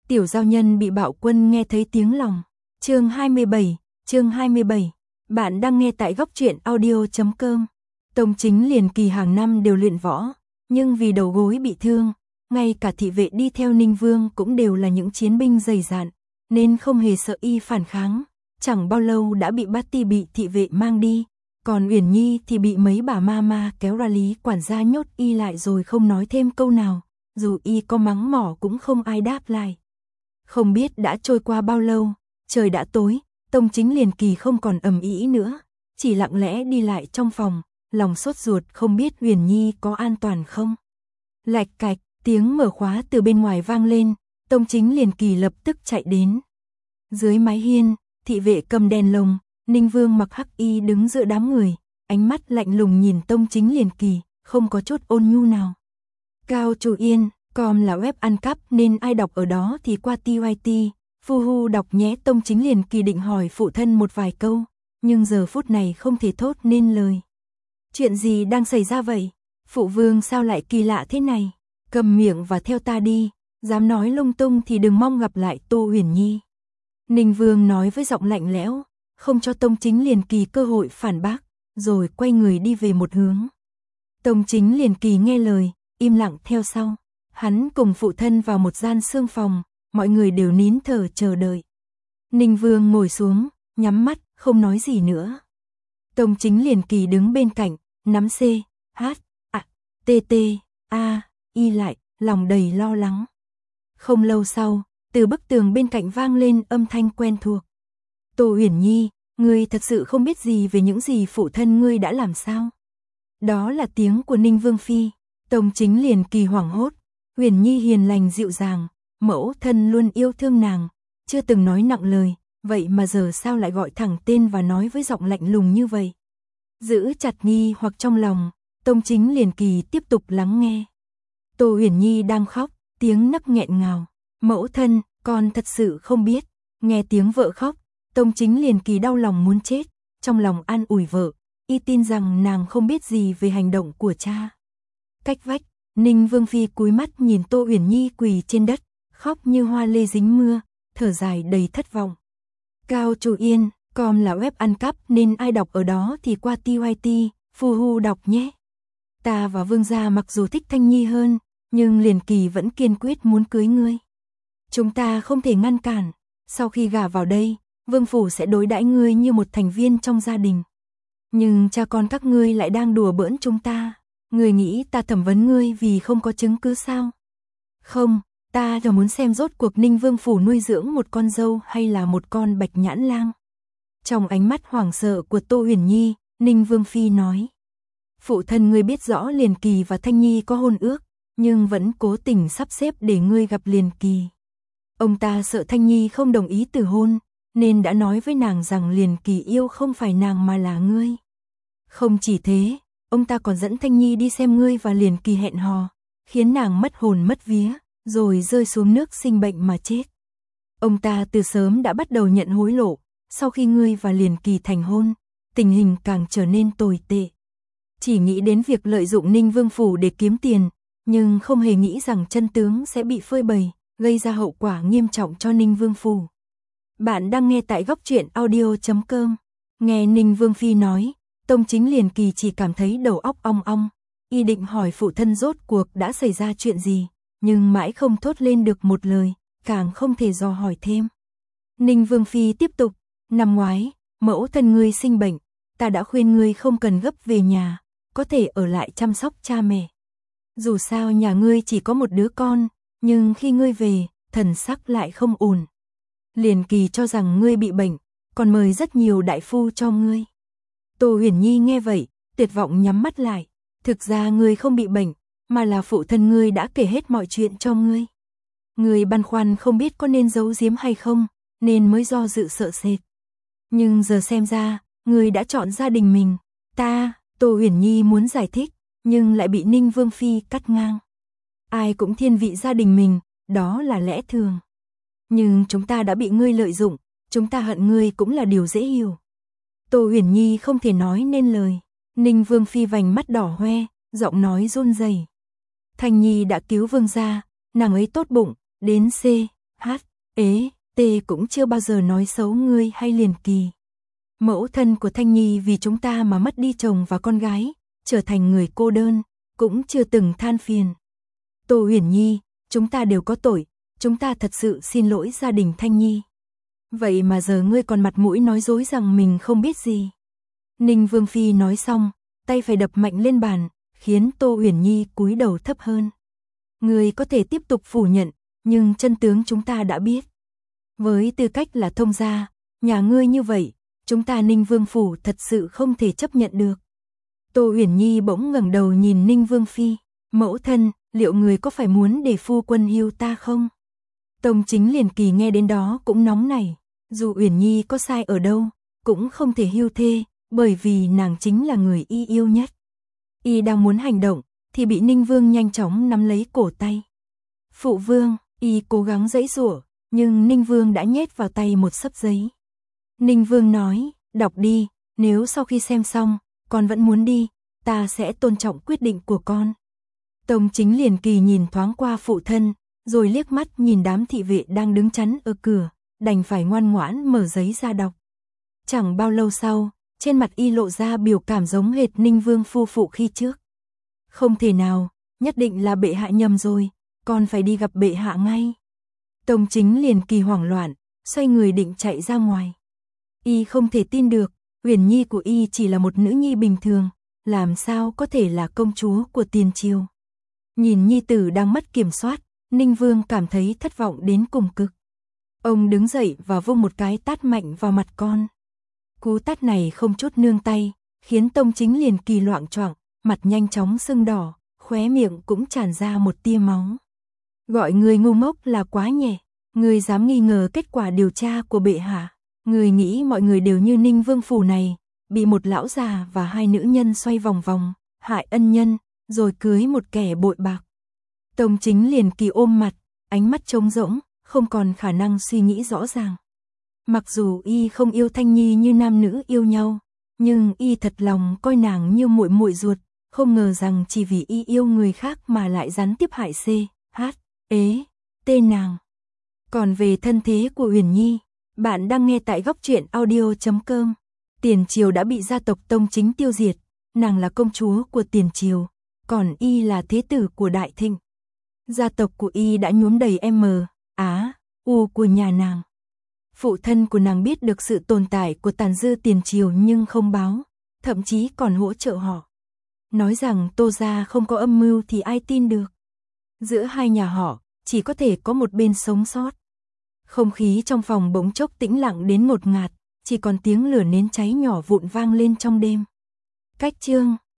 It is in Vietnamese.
Tiểu giao nhân bị bạo quân nghe thấy tiếng lòng. Chương 27. Bạn đang nghe tại góc truyện audio.com. Tông Chính liền kỳ hàng năm đều luyện võ, nhưng vì đầu gối bị thương, ngay cả thị vệ đi theo Ninh Vương cũng đều là những chiến binh dày dạn, nên không hề sợ y phản kháng. Chẳng bao lâu đã bị Bát Ti bị thị vệ mang đi, còn Uyển Nhi thì bị mấy bà ma kéo ra Lý quản gia nhốt y lại rồi không nói thêm câu nào, dù y có mắng mỏ cũng không ai đáp lại. Không biết đã trôi qua bao lâu, trời đã tối, Tông Chính liền kỳ không còn ầm ĩ nữa, chỉ lặng lẽ đi lại trong phòng, lòng sốt ruột không biết Uyển Nhi có an toàn không. Lạch cạch, tiếng mở khóa từ bên ngoài vang lên, Tông Chính liền kỳ lập tức chạy đến. Dưới mái hiên, thị vệ cầm đèn lồng, Ninh Vương mặc hắc y đứng giữa đám người, ánh mắt lạnh lùng nhìn Tông Chính liền kỳ, không có chút ôn nhu nào. Cao Chủ Yên, com là web ăn cắp nên ai đọc ở đó thì qua TYT, phu hu đọc nhé. Tông Chính liền kỳ định hỏi phụ thân một vài câu, nhưng giờ phút này không thể thốt nên lời. Chuyện gì đang xảy ra vậy? Phụ vương sao lại kỳ lạ thế này? Cầm miệng và theo ta đi, dám nói lung tung thì đừng mong gặp lại Tô Uyển Nhi. Ninh Vương nói với giọng lạnh lẽo, không cho Tông Chính liền kỳ cơ hội phản bác, rồi quay người đi về một hướng. Tông Chính liền kỳ nghe lời, im lặng theo sau. Hắn cùng phụ thân vào một gian sương phòng, mọi người đều nín thở chờ đợi. Ninh Vương ngồi xuống, nhắm mắt, không nói gì nữa. Tông Chính liền kỳ đứng bên cạnh, nắm C, H, A, T, T, A, Y lại, lòng đầy lo lắng. Không lâu sau, từ bức tường bên cạnh vang lên âm thanh quen thuộc. Tô Uyển Nhi, ngươi thật sự không biết gì về những gì phụ thân ngươi đã làm sao? Đó là tiếng của Ninh Vương Phi. Tông Chính liền kỳ hoảng hốt. Uyển Nhi hiền lành dịu dàng, mẫu thân luôn yêu thương nàng, chưa từng nói nặng lời, vậy mà giờ sao lại gọi thẳng tên và nói với giọng lạnh lùng như vậy? Giữ chặt nghi hoặc trong lòng, Tông Chính liền kỳ tiếp tục lắng nghe. Tô Uyển Nhi đang khóc, tiếng nấc nghẹn ngào. Mẫu thân, con thật sự không biết. Nghe tiếng vợ khóc, Tông Chính liền kỳ đau lòng muốn chết, trong lòng an ủi vợ, y tin rằng nàng không biết gì về hành động của cha. Cách vách, Ninh Vương Phi cúi mắt nhìn Tô Uyển Nhi quỳ trên đất, khóc như hoa lê dính mưa, thở dài đầy thất vọng. Cao Chủ Yên, com là web ăn cắp nên ai đọc ở đó thì qua TYT, phu hu đọc nhé. Ta và Vương gia mặc dù thích Thanh Nhi hơn, nhưng liền kỳ vẫn kiên quyết muốn cưới ngươi. Chúng ta không thể ngăn cản, sau khi gả vào đây, Vương phủ sẽ đối đãi ngươi như một thành viên trong gia đình. Nhưng cha con các ngươi lại đang đùa bỡn chúng ta. Ngươi nghĩ ta thẩm vấn ngươi vì không có chứng cứ sao? Không, ta chỉ muốn xem rốt cuộc Ninh Vương phủ nuôi dưỡng một con dâu hay là một con bạch nhãn lang. Trong ánh mắt hoảng sợ của Tô Uyển Nhi, Ninh Vương Phi nói. Phụ thân ngươi biết rõ Liền Kỳ và Thanh Nhi có hôn ước, nhưng vẫn cố tình sắp xếp để ngươi gặp Liền Kỳ. Ông ta sợ Thanh Nhi không đồng ý từ hôn, nên đã nói với nàng rằng Liền Kỳ yêu không phải nàng mà là ngươi. Không chỉ thế, ông ta còn dẫn Thanh Nhi đi xem ngươi và Liền Kỳ hẹn hò, khiến nàng mất hồn mất vía, rồi rơi xuống nước sinh bệnh mà chết. Ông ta từ sớm đã bắt đầu nhận hối lộ, sau khi ngươi và Liền Kỳ thành hôn, tình hình càng trở nên tồi tệ. Chỉ nghĩ đến việc lợi dụng Ninh Vương phủ để kiếm tiền, nhưng không hề nghĩ rằng chân tướng sẽ bị phơi bày, gây ra hậu quả nghiêm trọng cho Ninh Vương phủ. Bạn đang nghe tại góc truyện audio.com. Nghe Ninh Vương Phi nói, Tông Chính liền kỳ chỉ cảm thấy đầu óc ong ong, y định hỏi phụ thân rốt cuộc đã xảy ra chuyện gì, nhưng mãi không thốt lên được một lời, càng không thể dò hỏi thêm. Ninh Vương Phi tiếp tục, năm ngoái, mẫu thân ngươi sinh bệnh, ta đã khuyên ngươi không cần gấp về nhà, có thể ở lại chăm sóc cha mẹ. Dù sao nhà ngươi chỉ có một đứa con, nhưng khi ngươi về, thần sắc lại không ổn. Liền Kỳ cho rằng ngươi bị bệnh, còn mời rất nhiều đại phu cho ngươi. Tô Uyển Nhi nghe vậy, tuyệt vọng nhắm mắt lại. Thực ra ngươi không bị bệnh, mà là phụ thân ngươi đã kể hết mọi chuyện cho ngươi. Ngươi băn khoăn không biết có nên giấu giếm hay không, nên mới do dự sợ sệt. Nhưng giờ xem ra, ngươi đã chọn gia đình mình. Tô Uyển Nhi muốn giải thích, nhưng lại bị Ninh Vương Phi cắt ngang. Ai cũng thiên vị gia đình mình, đó là lẽ thường. Nhưng chúng ta đã bị ngươi lợi dụng, chúng ta hận ngươi cũng là điều dễ hiểu. Tô Uyển Nhi không thể nói nên lời. Ninh Vương Phi vành mắt đỏ hoe, giọng nói run rẩy. Thanh Nhi đã cứu Vương gia, nàng ấy tốt bụng, đến C, T cũng chưa bao giờ nói xấu ngươi hay liền kỳ. Mẫu thân của Thanh Nhi vì chúng ta mà mất đi chồng và con gái, trở thành người cô đơn, cũng chưa từng than phiền. Tô Huyền Nhi, chúng ta đều có tội, chúng ta thật sự xin lỗi gia đình Thanh Nhi. Vậy mà giờ ngươi còn mặt mũi nói dối rằng mình không biết gì. Ninh Vương Phi nói xong, tay phải đập mạnh lên bàn, khiến Tô Huyền Nhi cúi đầu thấp hơn. Ngươi có thể tiếp tục phủ nhận, nhưng chân tướng chúng ta đã biết. Với tư cách là thông gia, nhà ngươi như vậy, chúng ta Ninh Vương Phủ thật sự không thể chấp nhận được. Tô Huyền Nhi bỗng ngẩng đầu nhìn Ninh Vương Phi, mẫu thân, liệu người có phải muốn để phu quân hưu ta không? Tông Chính liền kỳ nghe đến đó cũng nóng nảy, dù Huyền Nhi có sai ở đâu, cũng không thể hưu thê, bởi vì nàng chính là người y yêu nhất. Y đang muốn hành động, thì bị Ninh Vương nhanh chóng nắm lấy cổ tay. Phụ vương, y cố gắng giãy giụa, nhưng Ninh Vương đã nhét vào tay một xấp giấy. Ninh Vương nói, đọc đi, nếu sau khi xem xong, con vẫn muốn đi, ta sẽ tôn trọng quyết định của con. Tông Chính liền kỳ nhìn thoáng qua phụ thân, rồi liếc mắt nhìn đám thị vệ đang đứng chắn ở cửa, đành phải ngoan ngoãn mở giấy ra đọc. Chẳng bao lâu sau, trên mặt y lộ ra biểu cảm giống hệt Ninh Vương phu phụ khi trước. Không thể nào, nhất định là bệ hạ nhầm rồi, con phải đi gặp bệ hạ ngay. Tông Chính liền kỳ hoảng loạn, xoay người định chạy ra ngoài. Y không thể tin được, Huyền Nhi của y chỉ là một nữ nhi bình thường, làm sao có thể là công chúa của tiền triều. Nhìn nhi tử đang mất kiểm soát, Ninh Vương cảm thấy thất vọng đến cùng cực. Ông đứng dậy và vung một cái tát mạnh vào mặt con. Cú tát này không chút nương tay, khiến Tông Chính liền kỳ loạng choạng, mặt nhanh chóng sưng đỏ, khóe miệng cũng tràn ra một tia máu. Gọi người ngu ngốc là quá nhẹ, người dám nghi ngờ kết quả điều tra của bệ hạ. Người nghĩ mọi người đều như Ninh Vương Phủ này, bị một lão già và hai nữ nhân xoay vòng vòng, hại ân nhân, rồi cưới một kẻ bội bạc. Tông Chính liền kỳ ôm mặt, ánh mắt trống rỗng, không còn khả năng suy nghĩ rõ ràng. Mặc dù y không yêu Thanh Nhi như nam nữ yêu nhau, nhưng y thật lòng coi nàng như muội muội ruột, không ngờ rằng chỉ vì y yêu người khác mà lại gián tiếp hại nàng. Còn về thân thế của Huyền Nhi, bạn đang nghe tại Góc Truyện Audio.com. Tiền triều đã bị gia tộc Tông Chính tiêu diệt, nàng là công chúa của tiền triều, còn y là thế tử của Đại Thịnh. Gia tộc của y đã nhuốm đầy U của nhà nàng. Phụ thân của nàng biết được sự tồn tại của tàn dư tiền triều nhưng không báo, thậm chí còn hỗ trợ họ. Nói rằng Tô gia không có âm mưu thì ai tin được. Giữa hai nhà họ, chỉ có thể có một bên sống sót. Không khí trong phòng bỗng chốc tĩnh lặng đến ngột ngạt, chỉ còn tiếng lửa nến cháy nhỏ vụn vang lên trong đêm. Cách chương